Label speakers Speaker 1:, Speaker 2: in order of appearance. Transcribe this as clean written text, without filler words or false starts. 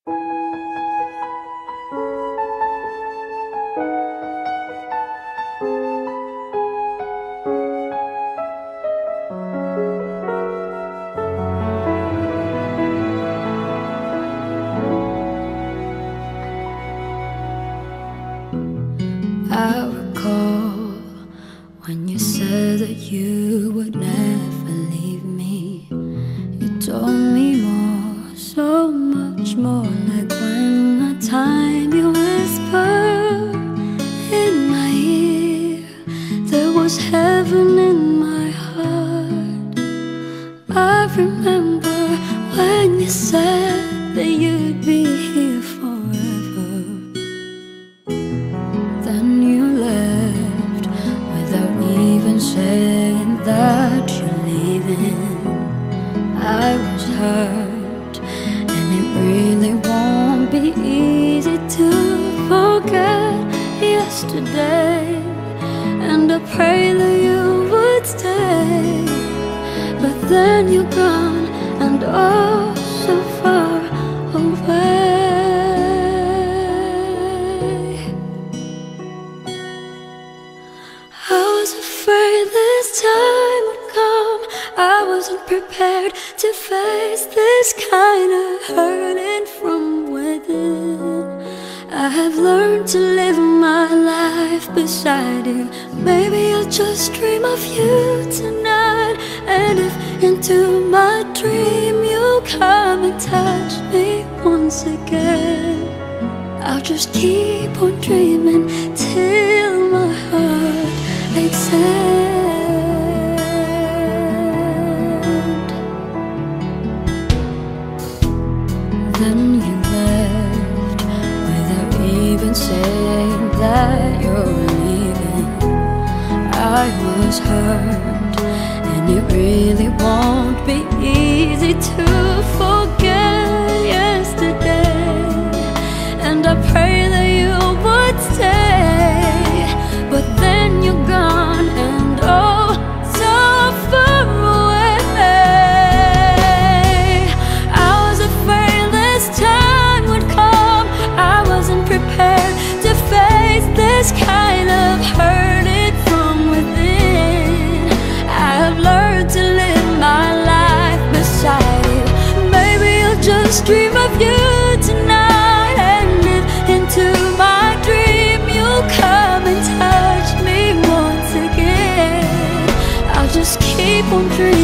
Speaker 1: I recall when you said that you would never leave me. You told me more, so much more, like when the time you whispered in my ear. There was heaven in my heart. I remember when you said that you'd be here forever. Then you left without even saying that you're leaving. I was hurt, and it really won't be easy to forget yesterday. And I pray that you would stay, but then you're gone, and oh, so far away. I was afraid this time would come. I wasn't prepared to face this kind of hurting from within. I have learned to live my life beside you. Maybe I'll just dream of you tonight. And if into my dream you come and touch me once again, I'll just keep on dreaming till my heart aches end. Then you left without even saying that you're leaving. I was hurt, and it really won't be easy to forget yesterday. And I pray that you would stay, but then you're gone, and oh, so far away. I was afraid this time would come. I wasn't prepared to face this kind of hurting from within. I have learned to live my life beside you. Maybe I'll just dream of you tonight, and if into my dream you'll come and touch me once again, I'll just keep on dreaming